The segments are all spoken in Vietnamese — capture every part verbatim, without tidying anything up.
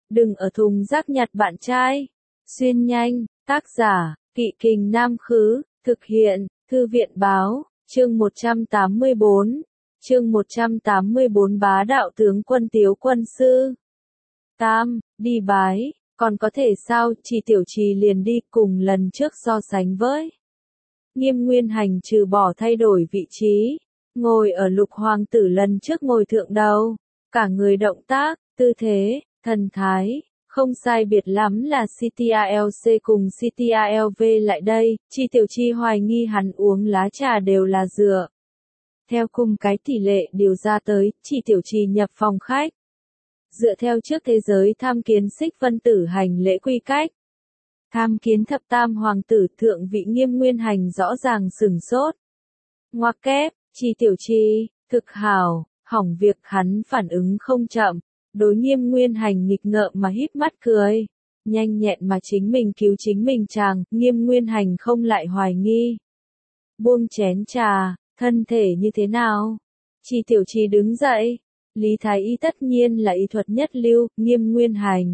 đừng ở thùng rác nhặt bạn trai. Xuyên nhanh, tác giả, Kỵ Kình Nam Khứ, thực hiện, Thư viện Báo, chương một trăm tám mươi bốn, chương một trăm tám mươi bốn Bá đạo tướng quân Tiếu quân sư. Tam, đi bái, còn có thể sao, chỉ tiểu trì liền đi cùng lần trước so sánh với. Nghiêm Nguyên Hành trừ bỏ thay đổi vị trí, ngồi ở Lục Hoàng tử lần trước ngồi thượng đầu, cả người động tác, tư thế, thần thái, không sai biệt lắm là xê tê a lờ xê cùng xê tê a lờ vê lại đây, Chi Tiểu Chi hoài nghi hắn uống lá trà đều là dựa. Theo cùng cái tỷ lệ điều ra tới, Chi Tiểu Chi nhập phòng khách. Dựa theo trước thế giới tham kiến Xích Vân Tử hành lễ quy cách. Tham kiến thập tam hoàng tử thượng vị Nghiêm Nguyên Hành rõ ràng sửng sốt. Ngoặc kép, Chi Tiểu Chi, thực hảo, hỏng việc hắn phản ứng không chậm. Đối Nghiêm Nguyên Hành nghịch ngợm mà híp mắt cười, nhanh nhẹn mà chính mình cứu chính mình chàng, Nghiêm Nguyên Hành không lại hoài nghi. Buông chén trà, thân thể như thế nào? Chi Tiểu Chi đứng dậy, Lý Thái Y tất nhiên là y thuật nhất lưu, Nghiêm Nguyên Hành.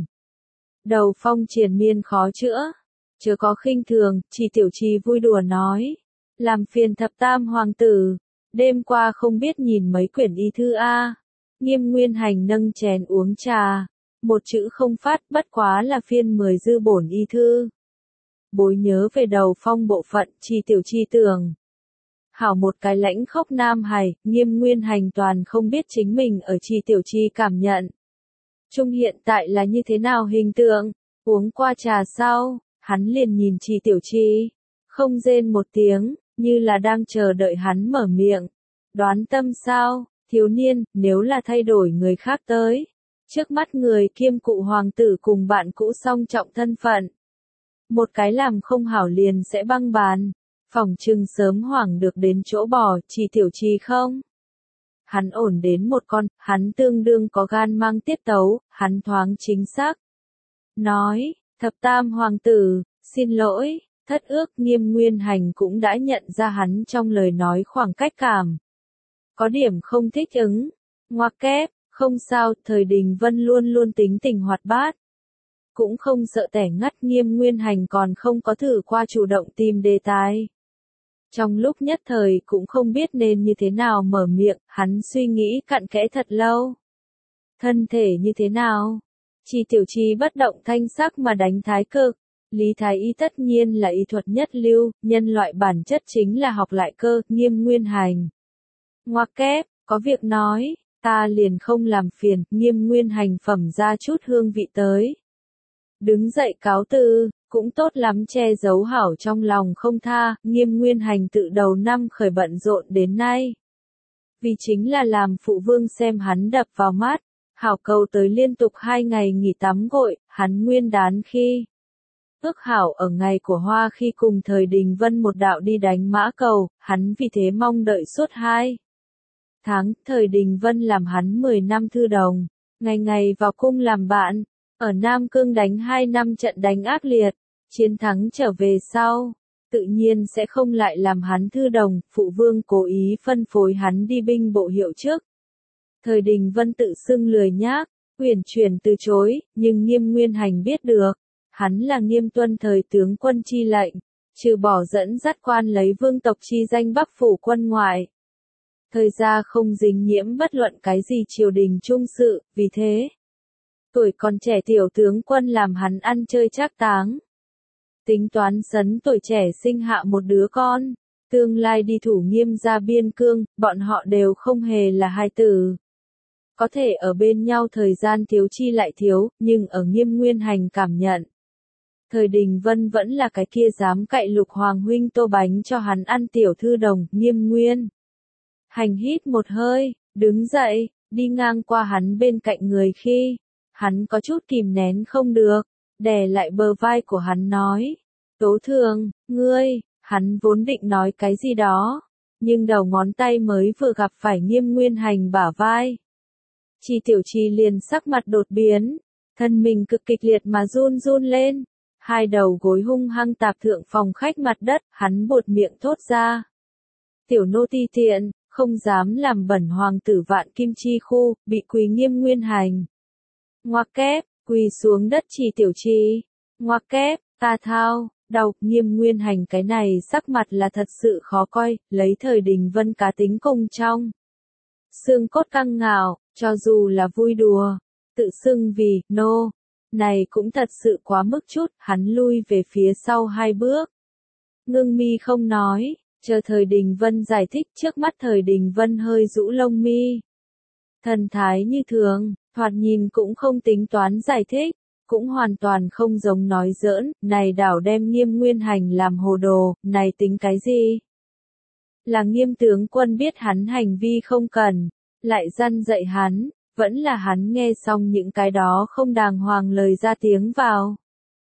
Đầu phong triền miên khó chữa, chớ có khinh thường, Chi Tiểu Chi vui đùa nói, làm phiền thập tam hoàng tử, đêm qua không biết nhìn mấy quyển y thư a. Nghiêm Nguyên Hành nâng chén uống trà, một chữ không phát, bất quá là phiên mười dư bổn y thư. Bối nhớ về đầu phong bộ phận, Chi Tiểu Chi tưởng. Hảo một cái lãnh khốc nam hài, Nghiêm Nguyên Hành toàn không biết chính mình ở Chi Tiểu Chi cảm nhận. Trung hiện tại là như thế nào hình tượng, uống qua trà sau, hắn liền nhìn Chi Tiểu Chi, không rên một tiếng, như là đang chờ đợi hắn mở miệng. Đoán tâm sao? Thiếu niên, nếu là thay đổi người khác tới, trước mắt người kiêm cụ hoàng tử cùng bạn cũ song trọng thân phận. Một cái làm không hảo liền sẽ băng bàn, phỏng chừng sớm hoảng được đến chỗ bò, Chi Tiểu Chi không. Hắn ổn đến một con, hắn tương đương có gan mang tiết tấu, hắn thoáng chính xác. Nói, thập tam hoàng tử, xin lỗi, thất ước Nghiêm Nguyên Hành cũng đã nhận ra hắn trong lời nói khoảng cách cảm. Có điểm không thích ứng, ngoặc kép, không sao, thời Đình Vân luôn luôn tính tình hoạt bát. Cũng không sợ tẻ ngắt, Nghiêm Nguyên Hành còn không có thử qua chủ động tìm đề tài. Trong lúc nhất thời cũng không biết nên như thế nào mở miệng, hắn suy nghĩ cặn kẽ thật lâu. Thân thể như thế nào? Chi Tiểu Chi bất động thanh sắc mà đánh thái cực. Lý Thái Y tất nhiên là y thuật nhất lưu, nhân loại bản chất chính là học lại cơ, Nghiêm Nguyên Hành. Ngoặc kép, có việc nói, ta liền không làm phiền, Nghiêm Nguyên Hành phẩm ra chút hương vị tới. Đứng dậy cáo từ, cũng tốt lắm che giấu hảo trong lòng không tha, Nghiêm Nguyên Hành tự đầu năm khởi bận rộn đến nay. Vì chính là làm phụ vương xem hắn đập vào mắt, hảo cầu tới liên tục hai ngày nghỉ tắm gội, hắn nguyên đán khi. Ước hảo ở ngày của hoa khi cùng thời Đình Vân một đạo đi đánh mã cầu, hắn vì thế mong đợi suốt hai tháng, thời Đình Vân làm hắn mười năm thư đồng, ngày ngày vào cung làm bạn, ở Nam Cương đánh hai năm trận đánh ác liệt, chiến thắng trở về sau, tự nhiên sẽ không lại làm hắn thư đồng, phụ vương cố ý phân phối hắn đi binh bộ hiệu trước. Thời Đình Vân tự xưng lười nhác, uyển chuyển từ chối, nhưng Nghiêm Nguyên Hành biết được, hắn là Nghiêm tuân thời tướng quân chi lệnh, trừ bỏ dẫn dắt quan lấy vương tộc chi danh Bắc phủ quân ngoại. Thời gia không dính nhiễm bất luận cái gì triều đình trung sự, vì thế, tuổi còn trẻ tiểu tướng quân làm hắn ăn chơi trác táng. Tính toán sấn tuổi trẻ sinh hạ một đứa con, tương lai đi thủ Nghiêm gia biên cương, bọn họ đều không hề là hài tử. Có thể ở bên nhau thời gian thiếu chi lại thiếu, nhưng ở Nghiêm Nguyên Hành cảm nhận. Thời Đình Vân vẫn là cái kia dám cậy Lục Hoàng huynh tô bánh cho hắn ăn tiểu thư đồng, Nghiêm Nguyên. Hành hít một hơi, đứng dậy, đi ngang qua hắn bên cạnh người khi, hắn có chút kìm nén không được, đè lại bờ vai của hắn nói, Tố Thường, ngươi, hắn vốn định nói cái gì đó, nhưng đầu ngón tay mới vừa gặp phải Nghiêm Nguyên Hành bả vai. Chi Tiểu Chi liền sắc mặt đột biến, thân mình cực kịch liệt mà run run lên, hai đầu gối hung hăng tạp thượng phòng khách mặt đất, hắn buột miệng thốt ra. Tiểu nô ti tiện, không dám làm bẩn hoàng tử Vạn Kim Chi khu, bị Quý Nghiêm Nguyên Hành. Ngoặc kép, Quỳ xuống đất Trì Tiểu Trì. Ngoặc kép, ta thao, đau, Nghiêm Nguyên Hành cái này sắc mặt là thật sự khó coi, lấy thời Đình Vân cá tính cùng trong. Xương cốt căng ngạo, cho dù là vui đùa, tự xưng vì, nô, no, này cũng thật sự quá mức chút, hắn lui về phía sau hai bước. Ngưng mi không nói, chờ thời Đình Vân giải thích, trước mắt thời Đình Vân hơi rũ lông mi. Thần thái như thường, thoạt nhìn cũng không tính toán giải thích, cũng hoàn toàn không giống nói giỡn, này đảo đem Nghiêm Nguyên Hành làm hồ đồ, này tính cái gì? Là Nghiêm tướng quân biết hắn hành vi không cần, lại răn dạy hắn, vẫn là hắn nghe xong những cái đó không đàng hoàng lời ra tiếng vào.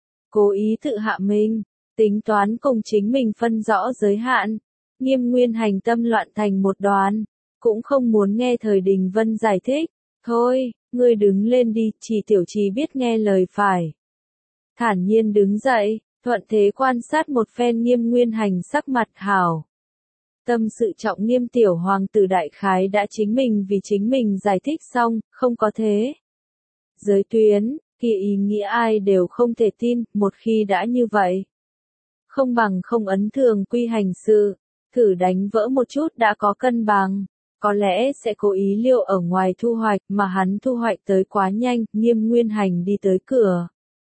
Cố ý tự hạ mình, tính toán cùng chính mình phân rõ giới hạn, Nghiêm Nguyên Hành tâm loạn thành một đoàn, cũng không muốn nghe thời Đình Vân giải thích, thôi, ngươi đứng lên đi, Trì Tiểu Trì biết nghe lời phải. Thản nhiên đứng dậy, thuận thế quan sát một phen Nghiêm Nguyên Hành sắc mặt hảo. Tâm sự trọng Nghiêm tiểu hoàng tử đại khái đã chính mình vì chính mình giải thích xong, không có thế. Giới tuyến, kỳ ý nghĩa ai đều không thể tin, một khi đã như vậy. Không bằng không ấn thường quy hành sự, thử đánh vỡ một chút đã có cân bằng, có lẽ sẽ cố ý liệu ở ngoài thu hoạch mà hắn thu hoạch tới quá nhanh, Nghiêm Nguyên Hành đi tới cửa.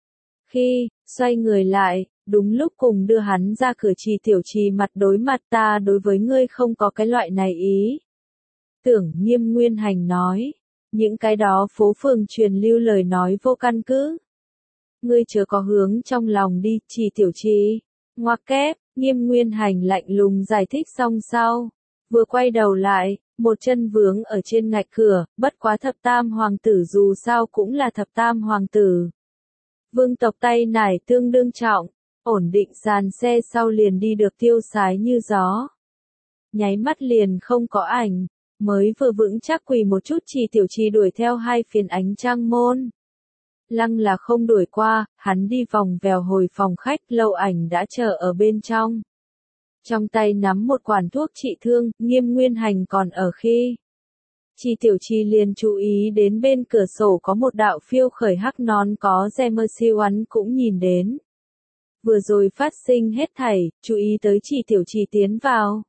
Khi, xoay người lại, đúng lúc cùng đưa hắn ra cửa Trì Tiểu Trì mặt đối mặt ta đối với ngươi không có cái loại này ý. Tưởng Nghiêm Nguyên Hành nói, những cái đó phố phường truyền lưu lời nói vô căn cứ. Ngươi chớ có hướng trong lòng đi, Trì Tiểu Trì. Ngoặc kép, Nghiêm Nguyên Hành lạnh lùng giải thích xong sau, vừa quay đầu lại, một chân vướng ở trên ngạch cửa, bất quá thập tam hoàng tử dù sao cũng là thập tam hoàng tử. Vương tộc tay nải tương đương trọng, ổn định dàn xe sau liền đi được tiêu sái như gió. Nháy mắt liền không có ảnh, mới vừa vững chắc quỳ một chút Trì Tiểu Trì đuổi theo hai phiến ánh trăng môn. Lăng là không đuổi qua, hắn đi vòng vèo hồi phòng khách, Lâu Ảnh đã chờ ở bên trong. Trong tay nắm một quản thuốc trị thương, Nghiêm Nguyên Hành còn ở khi. Trì Tiểu Trì liền chú ý đến bên cửa sổ có một đạo phiêu khởi hắc nón có rèm siêu hắn cũng nhìn đến. Vừa rồi phát sinh hết thảy, chú ý tới Trì Tiểu Trì tiến vào.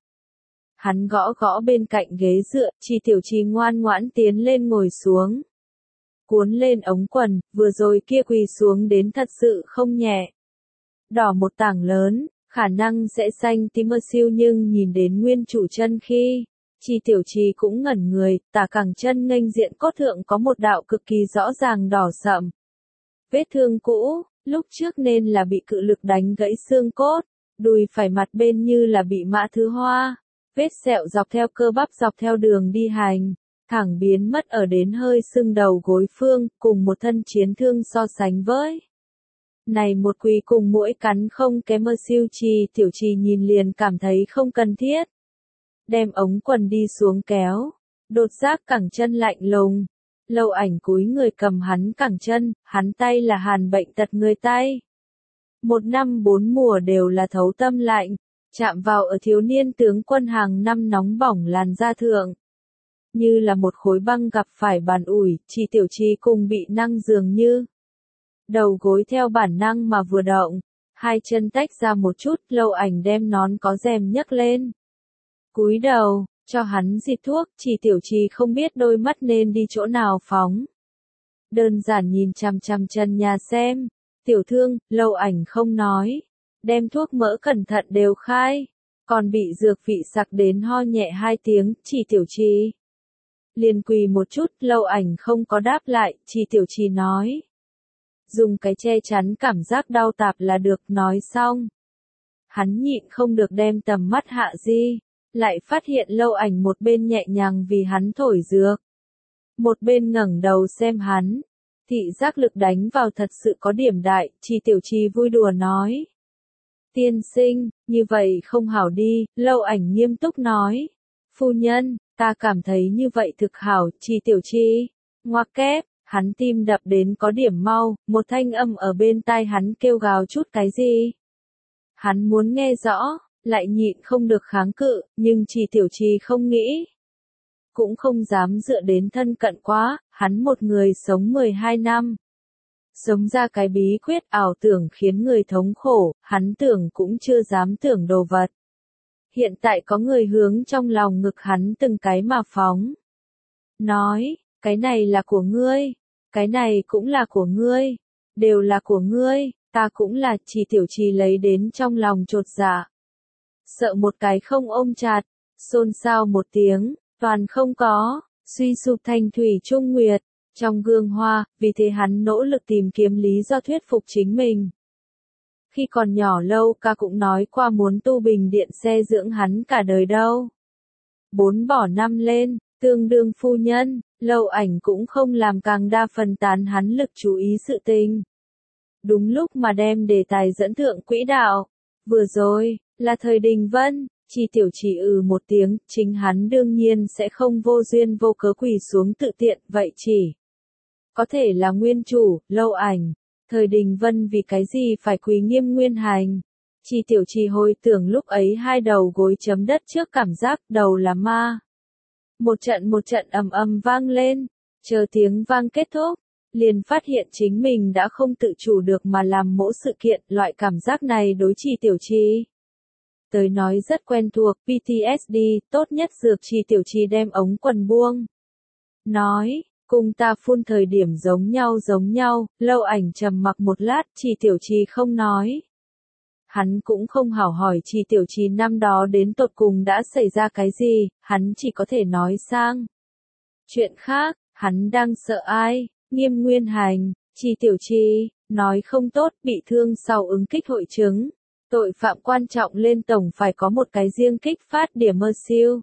Hắn gõ gõ bên cạnh ghế dựa, Trì Tiểu Trì ngoan ngoãn tiến lên ngồi xuống. Cuốn lên ống quần, vừa rồi kia quỳ xuống đến thật sự không nhẹ. Đỏ một tảng lớn, khả năng sẽ xanh tím mơ siêu nhưng nhìn đến nguyên chủ chân khi, Trì Tiểu Trì cũng ngẩn người, tả cẳng chân nghênh diện cốt thượng có một đạo cực kỳ rõ ràng đỏ sậm. Vết thương cũ, lúc trước nên là bị cự lực đánh gãy xương cốt, đùi phải mặt bên như là bị mã thứ hoa, vết sẹo dọc theo cơ bắp dọc theo đường đi hành, thẳng biến mất ở đến hơi sưng đầu gối phương, cùng một thân chiến thương so sánh với. Này một quỳ cùng mỗi cắn không kém mơ siêu Trì Tiểu Trì nhìn liền cảm thấy không cần thiết. Đem ống quần đi xuống kéo, đột giác cẳng chân lạnh lùng. Lâu Ảnh cúi người cầm hắn cẳng chân, hắn tay là hàn bệnh tật người tay. Một năm bốn mùa đều là thấu tâm lạnh, chạm vào ở thiếu niên tướng quân hàng năm nóng bỏng làn da thượng. Như là một khối băng gặp phải bàn ủi, Trì Tiểu Trì cùng bị năng dường như. Đầu gối theo bản năng mà vừa động, hai chân tách ra một chút, Lâu Ảnh đem nón có rèm nhấc lên. Cúi đầu, cho hắn xịt thuốc, Trì Tiểu Trì không biết đôi mắt nên đi chỗ nào phóng. Đơn giản nhìn chằm chằm chân nhà xem, tiểu thương, Lâu Ảnh không nói, đem thuốc mỡ cẩn thận đều khai, còn bị dược vị sặc đến ho nhẹ hai tiếng, Trì Tiểu Trì. Liền quỳ một chút, Lâu Ảnh không có đáp lại, Trì Tiểu Trì nói. Dùng cái che chắn cảm giác đau tạp là được, nói xong. Hắn nhịn không được đem tầm mắt hạ di, lại phát hiện Lâu Ảnh một bên nhẹ nhàng vì hắn thổi dược. Một bên ngẩng đầu xem hắn, thị giác lực đánh vào thật sự có điểm đại, Trì Tiểu Trì vui đùa nói. Tiên sinh, như vậy không hảo đi, Lâu Ảnh nghiêm túc nói. Phu nhân, ta cảm thấy như vậy thực hảo, Trì Tiểu Trì. Ngoặc kép, hắn tim đập đến có điểm mau, một thanh âm ở bên tai hắn kêu gào chút cái gì. Hắn muốn nghe rõ, lại nhịn không được kháng cự, nhưng Trì Tiểu Trì không nghĩ. Cũng không dám dựa đến thân cận quá, hắn một người sống mười hai năm. Sống ra cái bí quyết ảo tưởng khiến người thống khổ, hắn tưởng cũng chưa dám tưởng đồ vật. Hiện tại có người hướng trong lòng ngực hắn từng cái mà phóng. Nói, cái này là của ngươi, cái này cũng là của ngươi, đều là của ngươi, ta cũng là. Chỉ Tiểu Trì lấy đến trong lòng chột dạ. Sợ một cái không ôm chặt, xôn xao một tiếng, toàn không có, suy sụp thành thủy trung nguyệt, trong gương hoa, vì thế hắn nỗ lực tìm kiếm lý do thuyết phục chính mình. Khi còn nhỏ Lâu Ca cũng nói qua muốn tu bình điện xe dưỡng hắn cả đời đâu. Bốn bỏ năm lên, tương đương phu nhân, Lâu Ảnh cũng không làm càng đa phần tán hắn lực chú ý sự tình. Đúng lúc mà đem đề tài dẫn thượng quỹ đạo. Vừa rồi, là thời Đình Vân, Chỉ Tiểu Trì ừ một tiếng, chính hắn đương nhiên sẽ không vô duyên vô cớ quỳ xuống tự tiện, vậy chỉ có thể là nguyên chủ, Lâu Ảnh. Thời Đình Vân vì cái gì phải quỳ Nghiêm Nguyên Hành? Chỉ Tiểu Trì hồi tưởng lúc ấy hai đầu gối chấm đất trước cảm giác đầu là ma. Một trận một trận ầm ầm vang lên, chờ tiếng vang kết thúc, liền phát hiện chính mình đã không tự chủ được mà làm mỗi sự kiện. Loại cảm giác này đối Chỉ Tiểu Trì tới nói rất quen thuộc, pê tê ét đê, tốt nhất dược. Chỉ Tiểu Trì đem ống quần buông. Nói, cùng ta phun thời điểm giống nhau giống nhau. Lâu Ảnh trầm mặc một lát, Chỉ Tiểu Trì không nói. Hắn cũng không hảo hỏi Chỉ Tiểu Trì năm đó đến tột cùng đã xảy ra cái gì, hắn chỉ có thể nói sang chuyện khác. Hắn đang sợ ai? Nghiêm Nguyên Hành. Chỉ Tiểu Trì nói không tốt, bị thương sau ứng kích hội chứng. Tội phạm quan trọng lên tổng phải có một cái riêng kích phát điểm mơ siêu.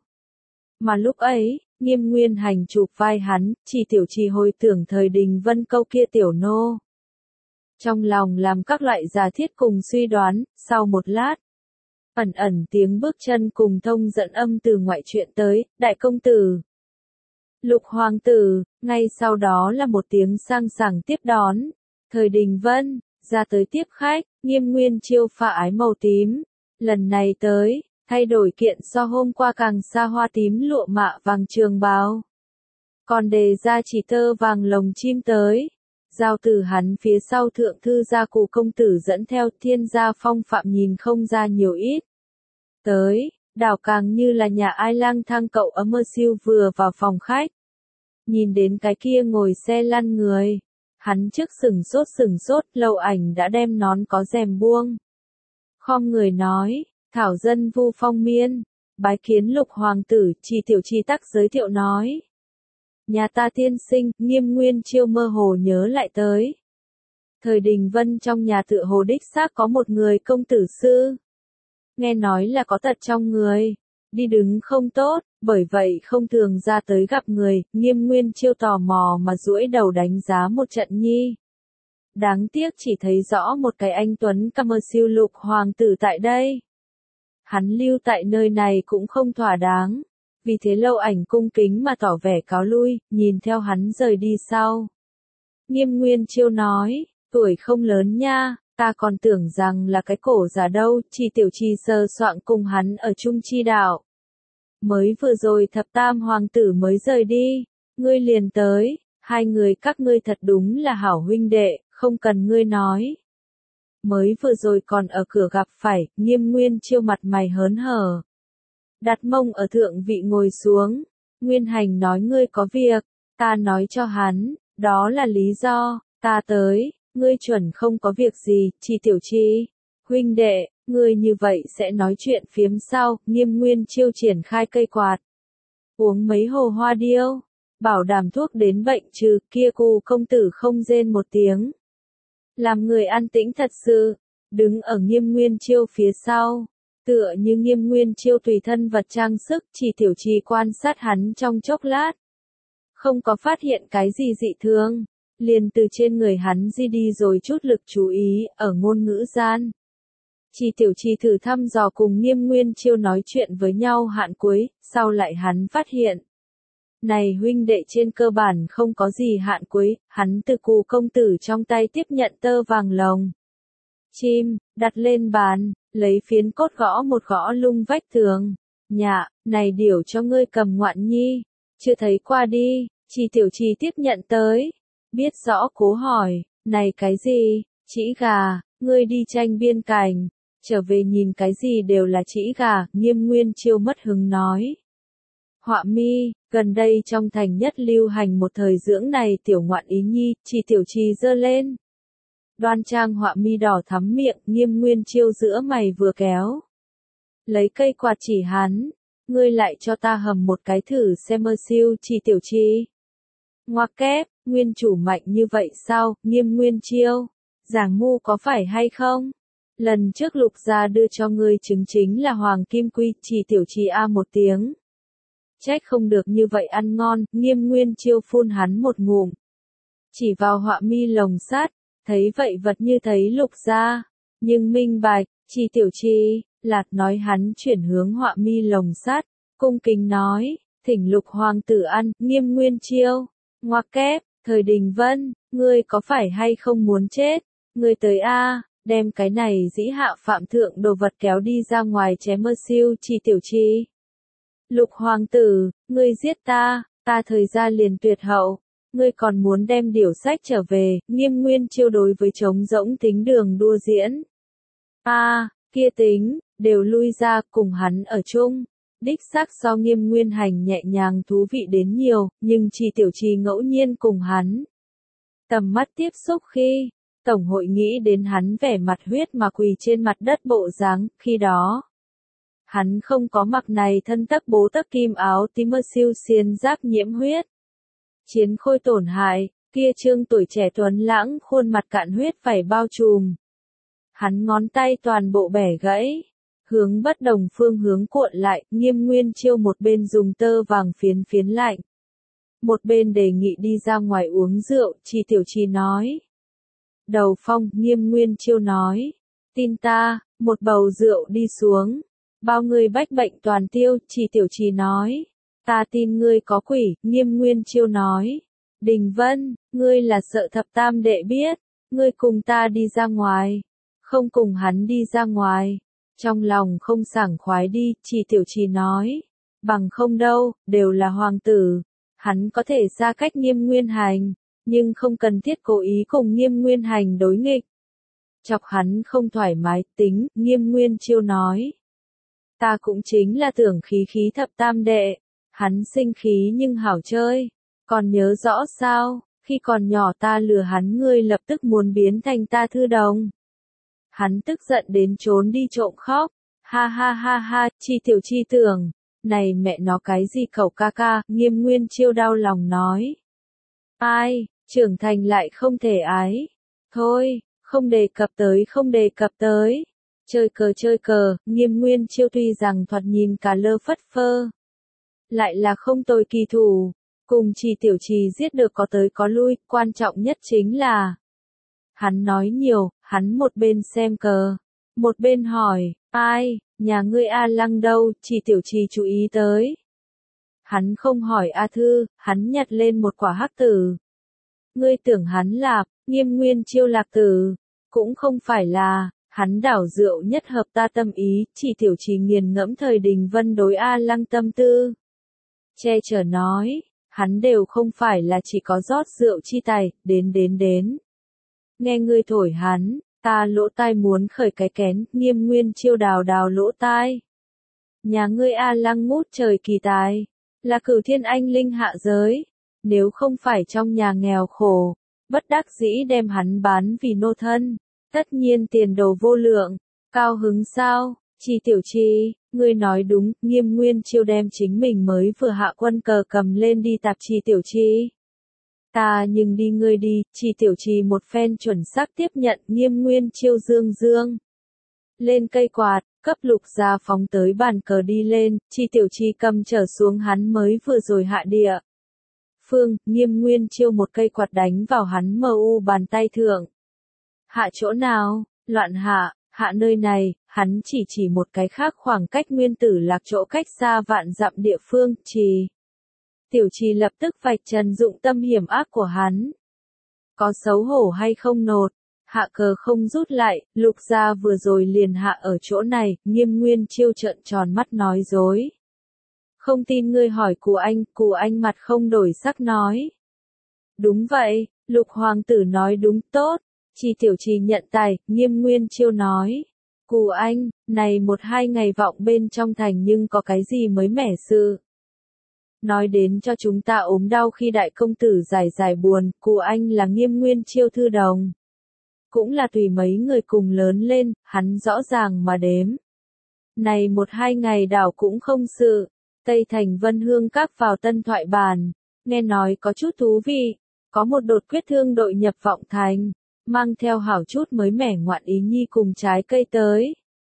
Mà lúc ấy, Nghiêm Nguyên Hành chụp vai hắn, Chỉ Tiểu Trì hồi tưởng thời Đình Vân câu kia tiểu nô. Trong lòng làm các loại giả thiết cùng suy đoán, sau một lát. Ẩn ẩn tiếng bước chân cùng thông dẫn âm từ ngoại truyện tới, đại công tử. Lục hoàng tử, ngay sau đó là một tiếng sang sảng tiếp đón. Thời Đình Vân, ra tới tiếp khách, Nghiêm Nguyên Chiêu pha ái màu tím. Lần này tới, thay đổi kiện so hôm qua càng xa hoa tím lụa mạ vàng trường bào. Còn đề ra chỉ tơ vàng lồng chim tới. Giao từ hắn phía sau thượng thư gia cụ công tử dẫn theo thiên gia phong phạm nhìn không ra nhiều ít. Tới, đảo càng như là nhà ai lang thang cậu ấm mơ siêu vừa vào phòng khách. Nhìn đến cái kia ngồi xe lăn người. Hắn trước sừng sốt sừng sốt, Lâu Ảnh đã đem nón có rèm buông. Khom người nói, thảo dân Vu Phong Miên, bái kiến Lục hoàng tử. Chỉ Tiểu Trì tắc giới thiệu nói. Nhà ta tiên sinh, Nghiêm Nguyên Chiêu mơ hồ nhớ lại tới. Thời Đình Vân trong nhà tựa hồ đích xác có một người công tử sư. Nghe nói là có tật trong người, đi đứng không tốt, bởi vậy không thường ra tới gặp người. Nghiêm Nguyên Chiêu tò mò mà duỗi đầu đánh giá một trận nhi. Đáng tiếc chỉ thấy rõ một cái anh tuấn ca mơ siêu Lục hoàng tử tại đây. Hắn lưu tại nơi này cũng không thỏa đáng. Vì thế Lâu Ảnh cung kính mà tỏ vẻ cáo lui, nhìn theo hắn rời đi sau. Nghiêm Nguyên Chiêu nói, tuổi không lớn nha, ta còn tưởng rằng là cái cổ già đâu. Chỉ Tiểu Trì sơ soạn cùng hắn ở chung chi đạo. Mới vừa rồi thập tam hoàng tử mới rời đi, ngươi liền tới, hai người các ngươi thật đúng là hảo huynh đệ, không cần ngươi nói. Mới vừa rồi còn ở cửa gặp phải, Nghiêm Nguyên Chiêu mặt mày hớn hở. Đặt mông ở thượng vị ngồi xuống. Nguyên Hành nói ngươi có việc, ta nói cho hắn, đó là lý do, ta tới, ngươi chuẩn không có việc gì. Chỉ Tiểu Trì, huynh đệ, ngươi như vậy sẽ nói chuyện phiếm sau. Nghiêm Nguyên Chiêu triển khai cây quạt. Uống mấy hồ hoa điêu, bảo đảm thuốc đến bệnh trừ. Kia cụ công tử không rên một tiếng. Làm người an tĩnh thật sự, đứng ở Nghiêm Nguyên Chiêu phía sau. Tựa như Nghiêm Nguyên Chiêu tùy thân vật trang sức. Chỉ Tiểu Trì quan sát hắn trong chốc lát. Không có phát hiện cái gì dị thường. Liền từ trên người hắn di đi rồi chút lực chú ý, ở ngôn ngữ gian. Chỉ Tiểu Trì thử thăm dò cùng Nghiêm Nguyên Chiêu nói chuyện với nhau hạn cuối, sau lại hắn phát hiện. Này huynh đệ trên cơ bản không có gì hạn cuối, hắn từ cụ công tử trong tay tiếp nhận tơ vàng lồng. Chim, đặt lên bàn, lấy phiến cốt gõ một gõ lung vách tường. Nhạ, này điểu cho ngươi cầm ngoạn nhi, chưa thấy qua đi. Chỉ Tiểu Trì tiếp nhận tới, biết rõ cố hỏi, Này cái gì, trĩ gà, ngươi đi tranh biên cảnh, trở về nhìn cái gì đều là trĩ gà, Nghiêm Nguyên Chiêu mất hứng nói. Họa mi, gần đây trong thành nhất lưu hành một thời dưỡng này tiểu ngoạn ý nhi, chỉ tiểu trì giơ lên. Đoan trang họa mi đỏ thắm miệng, Nghiêm Nguyên Chiêu giữa mày vừa kéo. Lấy cây quạt chỉ hắn, ngươi lại cho ta hầm một cái thử xem mơ siêu chỉ tiểu trì. Ngoặc kép, nguyên chủ mạnh như vậy sao, Nghiêm Nguyên Chiêu, giảng ngu có phải hay không? Lần trước Lục gia đưa cho ngươi chứng chính là hoàng kim quy, chỉ tiểu trì a một tiếng. Trách không được như vậy ăn ngon, Nghiêm Nguyên Chiêu phun hắn một ngụm. Chỉ vào họa mi lồng sắt, thấy vậy vật như thấy Lục gia, nhưng minh bạch, chỉ tiểu trì, lạt nói hắn chuyển hướng họa mi lồng sắt, cung kính nói, thỉnh Lục hoàng tử ăn, Nghiêm Nguyên Chiêu, ngoặc kép, thời Đình Vân, ngươi có phải hay không muốn chết, ngươi tới a, đem cái này dĩ hạ phạm thượng đồ vật kéo đi ra ngoài chém mơ siêu chỉ tiểu trì. Lục hoàng tử, ngươi giết ta, ta thời gian liền tuyệt hậu, ngươi còn muốn đem điều sách trở về, Nghiêm Nguyên Chiêu đối với trống rỗng tính đường đua diễn. A, à, kia tính, đều lui ra cùng hắn ở chung. Đích xác so Nghiêm Nguyên Hành nhẹ nhàng thú vị đến nhiều, nhưng chỉ tiểu trì ngẫu nhiên cùng hắn. Tầm mắt tiếp xúc khi, Tổng hội nghĩ đến hắn vẻ mặt huyết mà quỳ trên mặt đất bộ dáng, khi đó. Hắn không có mặc này thân tấc bố tấc kim áo tím mơ siêu xiên giáp nhiễm huyết. Chiến khôi tổn hại, kia trương tuổi trẻ tuấn lãng khuôn mặt cạn huyết phải bao trùm. Hắn ngón tay toàn bộ bẻ gãy, hướng bất đồng phương hướng cuộn lại, Nghiêm Nguyên Chiêu một bên dùng tơ vàng phiến phiến lạnh. Một bên đề nghị đi ra ngoài uống rượu, chỉ tiểu trì nói. Đầu phong, Nghiêm Nguyên Chiêu nói. Tin ta, một bầu rượu đi xuống. Bao người bách bệnh toàn tiêu, chỉ tiểu trì nói. Ta tin ngươi có quỷ, Nghiêm Nguyên Chiêu nói. Đình Vân, ngươi là sợ thập tam đệ biết. Ngươi cùng ta đi ra ngoài. Không cùng hắn đi ra ngoài. Trong lòng không sảng khoái đi, chỉ tiểu trì nói. Bằng không đâu, đều là hoàng tử. Hắn có thể ra cách Nghiêm Nguyên Hành, nhưng không cần thiết cố ý cùng Nghiêm Nguyên Hành đối nghịch. Chọc hắn không thoải mái, tính, Nghiêm Nguyên Chiêu nói. Ta cũng chính là tưởng khí khí thập tam đệ. Hắn sinh khí nhưng hảo chơi. Còn nhớ rõ sao, khi còn nhỏ ta lừa hắn ngươi lập tức muốn biến thành ta thư đồng. Hắn tức giận đến trốn đi trộm khóc. Ha ha ha ha, chi tiểu chi tưởng. Này mẹ nó cái gì cậu ca ca, Nghiêm Nguyên Chiêu đau lòng nói. Ai, trưởng thành lại không thể ái. Thôi, không đề cập tới không đề cập tới. Chơi cờ chơi cờ, Nghiêm Nguyên Chiêu tuy rằng thoạt nhìn cả lơ phất phơ. Lại là không tồi kỳ thủ. Cùng chỉ tiểu trì giết được có tới có lui, quan trọng nhất chính là. Hắn nói nhiều, hắn một bên xem cờ. Một bên hỏi, ai, nhà ngươi A Lăng đâu, chỉ tiểu trì chú ý tới. Hắn không hỏi A Thư, hắn nhặt lên một quả hắc tử. Ngươi tưởng hắn là, Nghiêm Nguyên Chiêu lạc tử. Cũng không phải là, hắn đảo rượu nhất hợp ta tâm ý, chỉ tiểu trì nghiền ngẫm thời Đình Vân đối A Lăng tâm tư. Che chở nói, hắn đều không phải là chỉ có rót rượu chi tài, đến đến đến. Nghe ngươi thổi hắn, ta lỗ tai muốn khởi cái kén, Nghiêm Nguyên Chiêu đào đào lỗ tai. Nhà ngươi A Lăng ngút trời kỳ tài, là cửu thiên anh linh hạ giới, nếu không phải trong nhà nghèo khổ, bất đắc dĩ đem hắn bán vì nô thân, tất nhiên tiền đồ vô lượng, cao hứng sao, chi tiểu chi, ngươi nói đúng, Nghiêm Nguyên Chiêu đem chính mình mới vừa hạ quân cờ cầm lên đi tạp chi tiểu chi. Ta nhưng đi ngươi đi, chỉ tiểu trì một phen chuẩn xác tiếp nhận Nghiêm Nguyên Chiêu dương dương. Lên cây quạt, cấp Lục gia phóng tới bàn cờ đi lên, chỉ tiểu trì cầm trở xuống hắn mới vừa rồi hạ địa. Phương, Nghiêm Nguyên Chiêu một cây quạt đánh vào hắn mờ u bàn tay thượng. Hạ chỗ nào, loạn hạ, hạ nơi này, hắn chỉ chỉ một cái khác khoảng cách nguyên tử lạc chỗ cách xa vạn dặm địa phương, trì. Tiểu trì lập tức vạch trần dụng tâm hiểm ác của hắn. Có xấu hổ hay không nột, hạ cờ không rút lại, Lục gia vừa rồi liền hạ ở chỗ này, Nghiêm Nguyên Chiêu trợn tròn mắt nói dối. Không tin ngươi hỏi cụ anh, cụ anh mặt không đổi sắc nói. Đúng vậy, Lục hoàng tử nói đúng tốt. Chi Tiểu Trì nhận tài, Nghiêm Nguyên Chiêu nói. Cù anh, này một hai ngày vọng bên trong thành nhưng có cái gì mới mẻ sự. Nói đến cho chúng ta ốm đau khi đại công tử giải giải buồn, cù anh là Nghiêm Nguyên Chiêu thư đồng. Cũng là tùy mấy người cùng lớn lên, hắn rõ ràng mà đếm. Này một hai ngày đảo cũng không sự. Tây thành Vân Hương các vào tân thoại bàn. Nghe nói có chút thú vị. Có một đột quyết thương đội nhập vọng thành. Mang theo hảo chút mới mẻ ngoạn ý nhi cùng trái cây tới.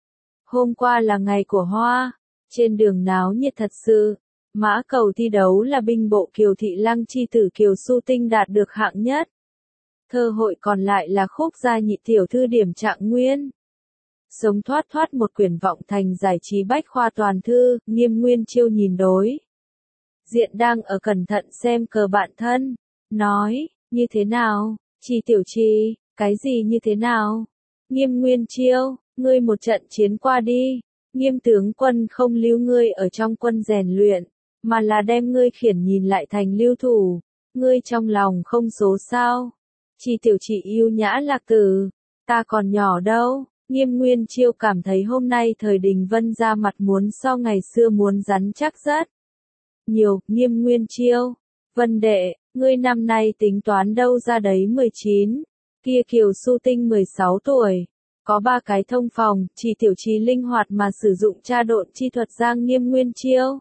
Hôm qua là ngày của hoa. Trên đường náo nhiệt thật sự. Mã cầu thi đấu là binh bộ Kiều Thị Lăng chi tử Kiều Su Tinh đạt được hạng nhất. Thơ hội còn lại là khúc gia nhị tiểu thư điểm trạng nguyên. Sống thoát thoát một quyển vọng thành giải trí bách khoa toàn thư, Nghiêm Nguyên Chiêu nhìn đối. Diện đang ở cẩn thận xem cờ bạn thân. Nói, như thế nào, Chi Tiểu Trì, cái gì như thế nào? Nghiêm Nguyên Chiêu, ngươi một trận chiến qua đi. Nghiêm tướng quân không lưu ngươi ở trong quân rèn luyện, mà là đem ngươi khiển nhìn lại thành lưu thủ. Ngươi trong lòng không số sao? Chi Tiểu Trì yêu nhã lạc từ. Ta còn nhỏ đâu. Nghiêm Nguyên Chiêu cảm thấy hôm nay thời Đình Vân ra mặt muốn so ngày xưa muốn rắn chắc rất nhiều. Nghiêm Nguyên Chiêu, Vân đệ, ngươi năm nay tính toán đâu ra đấy mười chín, kia Kiều Su Tinh mười sáu tuổi, có ba cái thông phòng, Chi Tiểu Trì linh hoạt mà sử dụng tra độn chi thuật giang Nghiêm Nguyên Chiêu.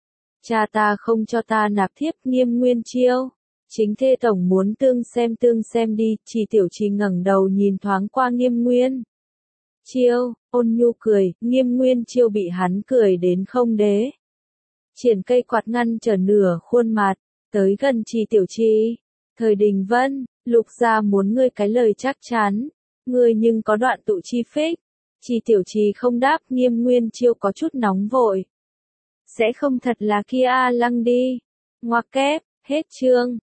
Cha ta không cho ta nạp thiếp. Nghiêm Nguyên Chiêu, chính thê tổng muốn tương xem tương xem đi. Chi Tiểu Trì ngẩng đầu nhìn thoáng qua Nghiêm Nguyên Chiêu, ôn nhu cười. Nghiêm Nguyên Chiêu bị hắn cười đến không đế. Triển cây quạt ngăn trở nửa khuôn mặt, tới gần Chi Tiểu Trì. Thời Đình Vân, Lục gia muốn ngươi cái lời chắc chắn, ngươi nhưng có đoạn tụ chi phích. Chi Tiểu Trì không đáp. Nghiêm Nguyên Chiêu có chút nóng vội. Sẽ không thật là kia A Lăng đi. Ngoặc kép, hết chương.